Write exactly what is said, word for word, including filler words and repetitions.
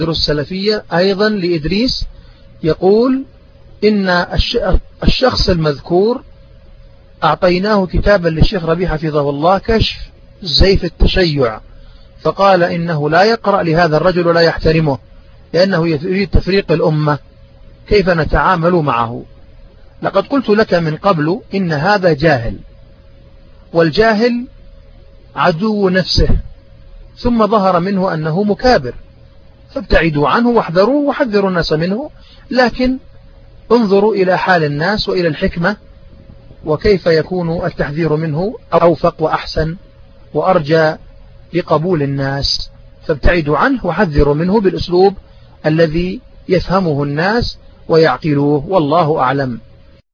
السلفية أيضا لإدريس يقول إن الشخص المذكور أعطيناه كتابا للشيخ ربيع حفظه الله كشف زيف التشيع، فقال إنه لا يقرأ لهذا الرجل ولا يحترمه لأنه يريد تفريق الأمة، كيف نتعامل معه؟ لقد قلت لك من قبل إن هذا جاهل، والجاهل عدو نفسه، ثم ظهر منه أنه مكابر، فابتعدوا عنه واحذروه وحذروا الناس منه، لكن انظروا إلى حال الناس وإلى الحكمة وكيف يكون التحذير منه أوفق وأحسن وأرجى لقبول الناس، فابتعدوا عنه وحذروا منه بالأسلوب الذي يفهمه الناس ويعقلوه، والله أعلم.